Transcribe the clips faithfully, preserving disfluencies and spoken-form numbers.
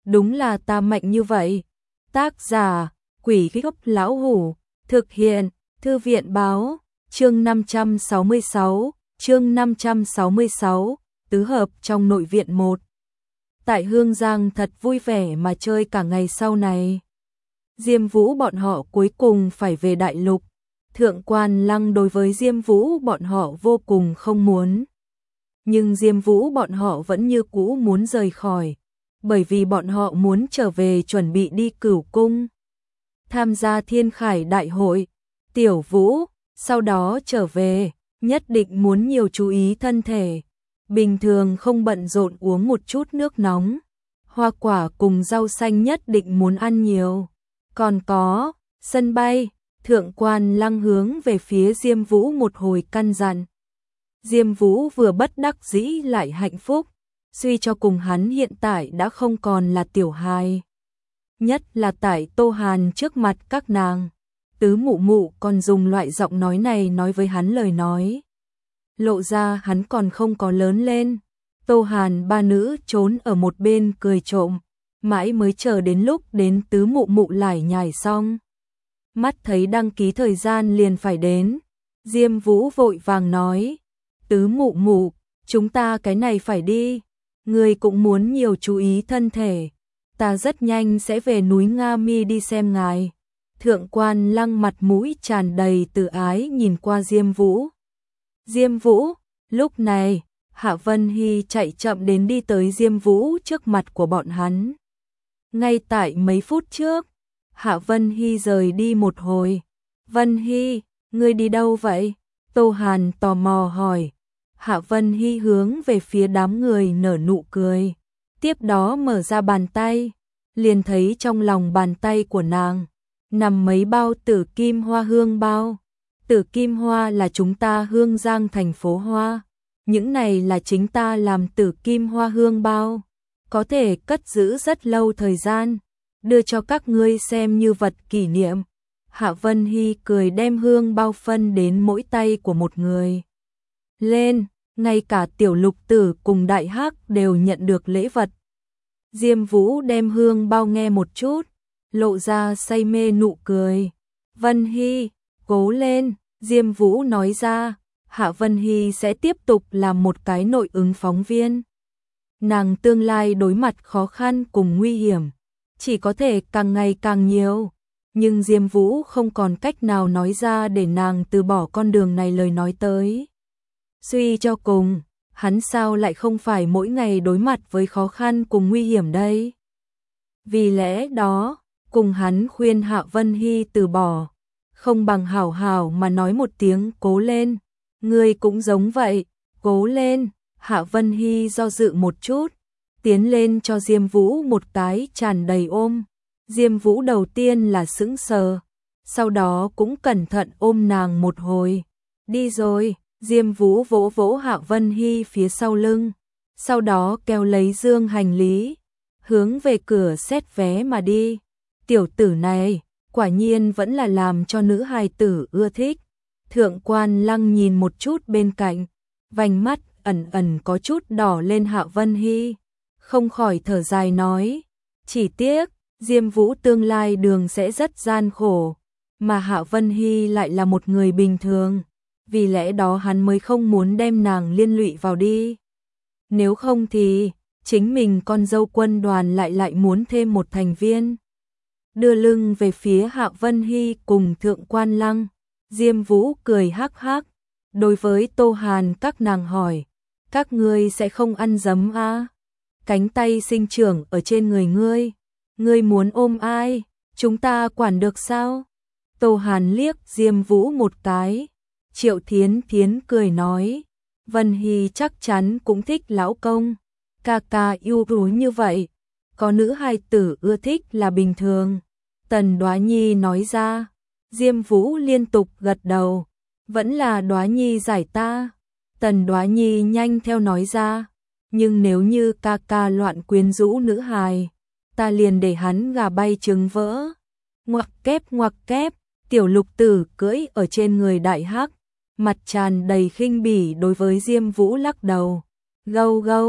đúng là ta mạnh như vậy. Tác giả, Quỷ Gốc Lão Hủ, thực hiện, Thư viện Báo, chương năm trăm sáu mươi sáu, chương năm trăm sáu mươi sáu, tứ hợp trong nội viện một. Tại Hương Giang thật vui vẻ mà chơi cả ngày sau này. Diêm Vũ bọn họ cuối cùng phải về đại lục. Thượng Quan Lăng đối với Diêm Vũ bọn họ vô cùng không muốn. Nhưng Diêm Vũ bọn họ vẫn như cũ muốn rời khỏi, bởi vì bọn họ muốn trở về chuẩn bị đi Cửu Cung, tham gia Thiên Khải Đại hội. Tiểu Vũ, sau đó trở về, nhất định muốn nhiều chú ý thân thể. Bình thường không bận rộn uống một chút nước nóng. Hoa quả cùng rau xanh nhất định muốn ăn nhiều. Còn có, sân bay, Thượng Quan Lăng hướng về phía Diêm Vũ một hồi căn dặn. Diêm Vũ vừa bất đắc dĩ lại hạnh phúc, suy cho cùng hắn hiện tại đã không còn là tiểu hài. Nhất là tại Tô Hàn trước mặt các nàng, Tứ Mụ Mụ còn dùng loại giọng nói này nói với hắn lời nói. Lộ ra hắn còn không có lớn lên. Tô Hàn ba nữ trốn ở một bên cười trộm, mãi mới chờ đến lúc đến Tứ Mụ Mụ lải nhải xong. Mắt thấy đăng ký thời gian liền phải đến, Diêm Vũ vội vàng nói, Tứ Mụ Mụ, chúng ta cái này phải đi, người cũng muốn nhiều chú ý thân thể, ta rất nhanh sẽ về núi Nga Mi đi xem ngài. Thượng Quan Lăng mặt mũi tràn đầy từ ái nhìn qua Diêm Vũ. Diêm Vũ, lúc này, Hạ Vân Hy chạy chậm đến đi tới Diêm Vũ trước mặt của bọn hắn. Ngay tại mấy phút trước, Hạ Vân Hy rời đi một hồi. Vân Hy, ngươi đi đâu vậy? Tô Hàn tò mò hỏi. Hạ Vân Hy hướng về phía đám người nở nụ cười. Tiếp đó mở ra bàn tay, liền thấy trong lòng bàn tay của nàng nằm mấy bao tử kim hoa hương bao. Tử kim hoa là chúng ta Hương Giang thành phố hoa. Những này là chính ta làm tử kim hoa hương bao. Có thể cất giữ rất lâu thời gian, đưa cho các ngươi xem như vật kỷ niệm. Hạ Vân Hy cười đem hương bao phân đến mỗi tay của một người. Lên, ngay cả Tiểu Lục Tử cùng Đại Hắc đều nhận được lễ vật. Diêm Vũ đem hương bao nghe một chút, lộ ra say mê nụ cười. Vân Hy, cố lên, Diêm Vũ nói ra, Hạ Vân Hy sẽ tiếp tục làm một cái nội ứng phóng viên. Nàng tương lai đối mặt khó khăn cùng nguy hiểm, chỉ có thể càng ngày càng nhiều, nhưng Diêm Vũ không còn cách nào nói ra để nàng từ bỏ con đường này lời nói tới. Suy cho cùng, hắn sao lại không phải mỗi ngày đối mặt với khó khăn cùng nguy hiểm đây? Vì lẽ đó, cùng hắn khuyên Hạ Vân Hy từ bỏ, không bằng hảo hảo mà nói một tiếng cố lên. Ngươi cũng giống vậy, cố lên. Hạ Vân Hy do dự một chút, tiến lên cho Diêm Vũ một cái tràn đầy ôm. Diêm Vũ đầu tiên là sững sờ, sau đó cũng cẩn thận ôm nàng một hồi. Đi rồi, Diêm Vũ vỗ vỗ Hạ Vân Hy phía sau lưng, sau đó kéo lấy dương hành lý, hướng về cửa xét vé mà đi. Tiểu tử này, quả nhiên vẫn là làm cho nữ hài tử ưa thích. Thượng Quan Lăng nhìn một chút bên cạnh, vành mắt ẩn ẩn có chút đỏ lên Hạ Vân Hy, không khỏi thở dài nói, chỉ tiếc, Diêm Vũ tương lai đường sẽ rất gian khổ, mà Hạ Vân Hy lại là một người bình thường, vì lẽ đó hắn mới không muốn đem nàng liên lụy vào đi. Nếu không thì, chính mình con dâu quân đoàn lại lại muốn thêm một thành viên. Đưa lưng về phía Hạ Vân Hy cùng Thượng Quan Lăng, Diêm Vũ cười hắc hắc, đối với Tô Hàn các nàng hỏi, các ngươi sẽ không ăn giấm à? Cánh tay sinh trưởng ở trên người ngươi, ngươi muốn ôm ai, chúng ta quản được sao? Tô Hàn liếc Diêm Vũ một cái, Triệu Thiến Thiến cười nói, Vân Hy chắc chắn cũng thích lão công, ca ca yêu rú như vậy, có nữ hài tử ưa thích là bình thường. Tần Đoá Nhi nói ra. Diêm Vũ liên tục gật đầu, vẫn là Đoá Nhi giải ta. Tần Đoá Nhi nhanh theo nói ra, nhưng nếu như ca ca loạn quyến rũ nữ hài, ta liền để hắn gà bay trứng vỡ. Ngoặc kép ngoặc kép, Tiểu Lục Tử cưỡi ở trên người Đại Hắc, mặt tràn đầy khinh bỉ đối với Diêm Vũ lắc đầu. Gâu gâu,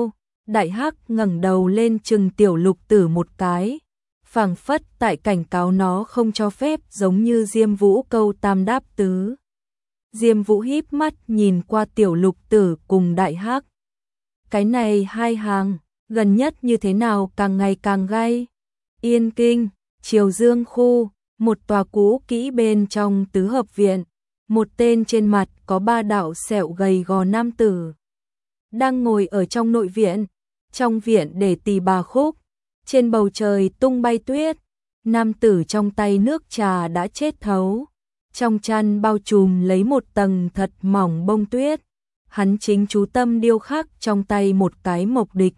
Đại Hắc ngẩng đầu lên chừng Tiểu Lục Tử một cái, phảng phất tại cảnh cáo nó không cho phép, giống như Diêm Vũ câu tam đáp tứ. Diêm Vũ híp mắt nhìn qua Tiểu Lục Tử cùng Đại Hắc. Cái này hai hàng, gần nhất như thế nào càng ngày càng gay. Yên Kinh, Triều Dương khu, một tòa cũ kỹ bên trong tứ hợp viện, một tên trên mặt có ba đạo sẹo gầy gò nam tử đang ngồi ở trong nội viện. Trong viện để tỳ bà khúc, trên bầu trời tung bay tuyết, nam tử trong tay nước trà đã chết thấu, trong chăn bao trùm lấy một tầng thật mỏng bông tuyết, hắn chính chú tâm điêu khắc trong tay một cái mộc địch.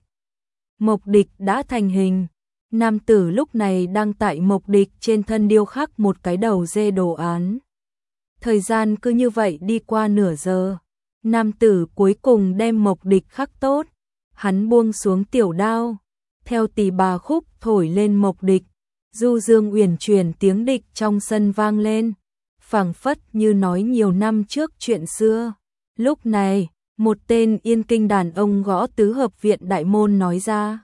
Mộc địch đã thành hình, nam tử lúc này đang tại mộc địch trên thân điêu khắc một cái đầu dê đồ án. Thời gian cứ như vậy đi qua nửa giờ, nam tử cuối cùng đem mộc địch khắc tốt, hắn buông xuống tiểu đao, theo tỳ bà khúc thổi lên mộc địch, du dương uyển chuyển tiếng địch trong sân vang lên, phảng phất như nói nhiều năm trước chuyện xưa. Lúc này, một tên Yên Kinh đàn ông gõ tứ hợp viện đại môn nói ra: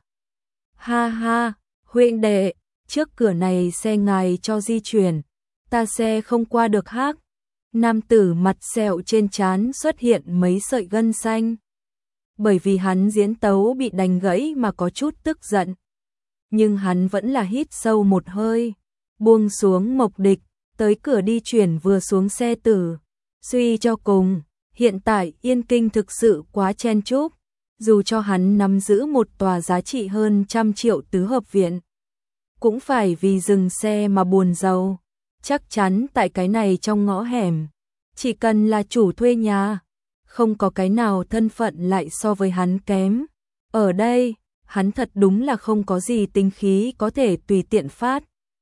"Ha ha, huynh đệ, trước cửa này xe ngài cho di chuyển, ta xe không qua được hắc." Nam tử mặt sẹo trên trán xuất hiện mấy sợi gân xanh, bởi vì hắn diễn tấu bị đánh gãy mà có chút tức giận. Nhưng hắn vẫn là hít sâu một hơi, buông xuống mộc địch, tới cửa đi chuyển vừa xuống xe tử. Suy cho cùng, hiện tại Yên Kinh thực sự quá chen chúc, dù cho hắn nắm giữ một tòa giá trị hơn trăm triệu tứ hợp viện, cũng phải vì dừng xe mà buồn rầu. Chắc chắn tại cái này trong ngõ hẻm, chỉ cần là chủ thuê nhà, không có cái nào thân phận lại so với hắn kém. Ở đây, hắn thật đúng là không có gì tính khí có thể tùy tiện phát.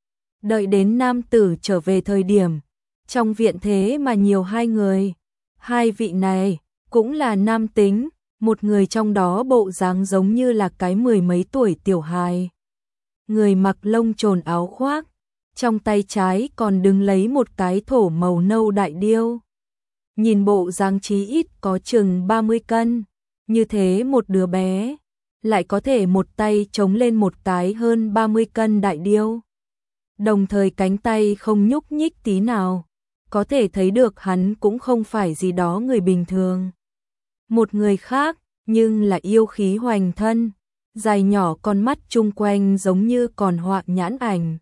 Đợi đến nam tử trở về thời điểm, trong viện thế mà nhiều hai người. Hai vị này cũng là nam tính, một người trong đó bộ dáng giống như là cái mười mấy tuổi tiểu hài. Người mặc lông trồn áo khoác, trong tay trái còn đứng lấy một cái thổ màu nâu đại điêu. Nhìn bộ dáng chí ít có chừng ba mươi cân, như thế một đứa bé lại có thể một tay chống lên một cái hơn ba mươi cân đại điêu. Đồng thời cánh tay không nhúc nhích tí nào, có thể thấy được hắn cũng không phải gì đó người bình thường. Một người khác, nhưng là yêu khí hoành thân, dài nhỏ con mắt chung quanh giống như còn họa nhãn ảnh.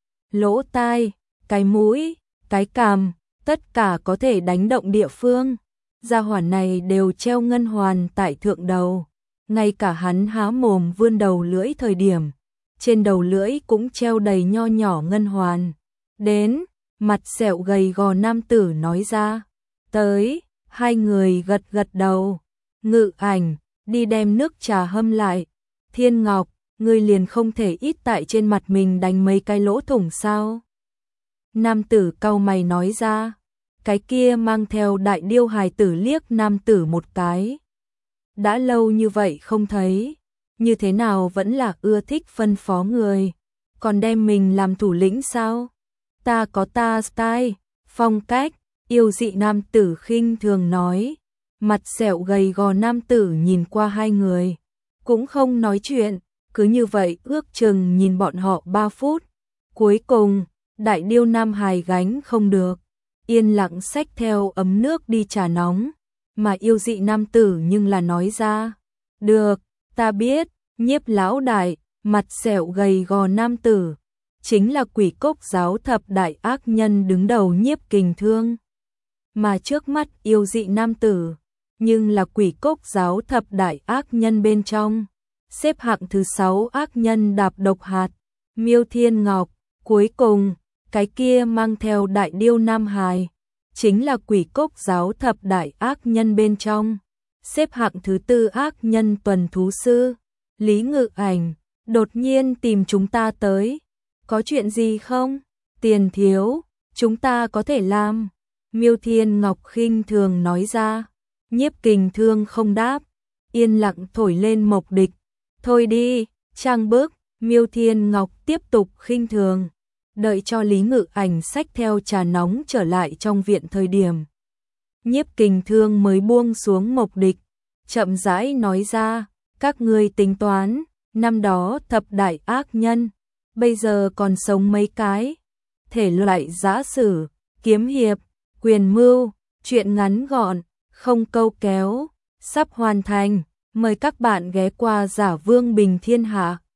Lỗ tai, cái mũi, cái cằm, tất cả có thể đánh động địa phương. Gia hỏa này đều treo ngân hoàn tại thượng đầu, ngay cả hắn há mồm vươn đầu lưỡi thời điểm, trên đầu lưỡi cũng treo đầy nho nhỏ ngân hoàn. Đến, mặt sẹo gầy gò nam tử nói ra. Tới, hai người gật gật đầu. Ngự Ảnh, đi đem nước trà hâm lại. Thiên Ngọc, ngươi liền không thể ít tại trên mặt mình đánh mấy cái lỗ thủng sao? Nam tử cau mày nói ra. Cái kia mang theo đại điêu hài tử liếc nam tử một cái. Đã lâu như vậy không thấy, như thế nào vẫn là ưa thích phân phó người, còn đem mình làm thủ lĩnh sao? Ta có ta style, phong cách. Yêu dị nam tử khinh thường nói. Mặt sẹo gầy gò nam tử nhìn qua hai người, cũng không nói chuyện, cứ như vậy ước chừng nhìn bọn họ ba phút. Cuối cùng, đại điêu nam hài gánh không được, yên lặng xách theo ấm nước đi trà nóng, mà yêu dị nam tử nhưng là nói ra. Được, ta biết, Nhiếp lão đại. Mặt sẹo gầy gò nam tử chính là Quỷ Cốc giáo thập đại ác nhân đứng đầu Nhiếp Kình Thương, mà trước mắt yêu dị nam tử nhưng là Quỷ Cốc giáo thập đại ác nhân bên trong xếp hạng thứ sáu ác nhân đạp độc hạt, Miêu Thiên Ngọc. Cuối cùng, cái kia mang theo đại điêu nam hài chính là Quỷ Cốc giáo thập đại ác nhân bên trong xếp hạng thứ tư ác nhân tuần thú sư, Lý Ngự Ảnh. Đột nhiên tìm chúng ta tới, có chuyện gì không? Tiền thiếu, chúng ta có thể làm. Miêu Thiên Ngọc khinh thường nói ra. Nhiếp Kình Thương không đáp, yên lặng thổi lên mộc địch. Thôi đi, trang bức. Miêu Thiên Ngọc tiếp tục khinh thường, đợi cho Lý Ngự Ảnh xách theo trà nóng trở lại trong viện thời điểm. Nhiếp Kình Thương mới buông xuống mộc địch, chậm rãi nói ra. Các ngươi tính toán, năm đó thập đại ác nhân, bây giờ còn sống mấy cái? Thể loại giã sử, kiếm hiệp, quyền mưu, truyện ngắn gọn, không câu kéo, sắp hoàn thành. Mời các bạn ghé qua Giả Vương Bình Thiên Hạ.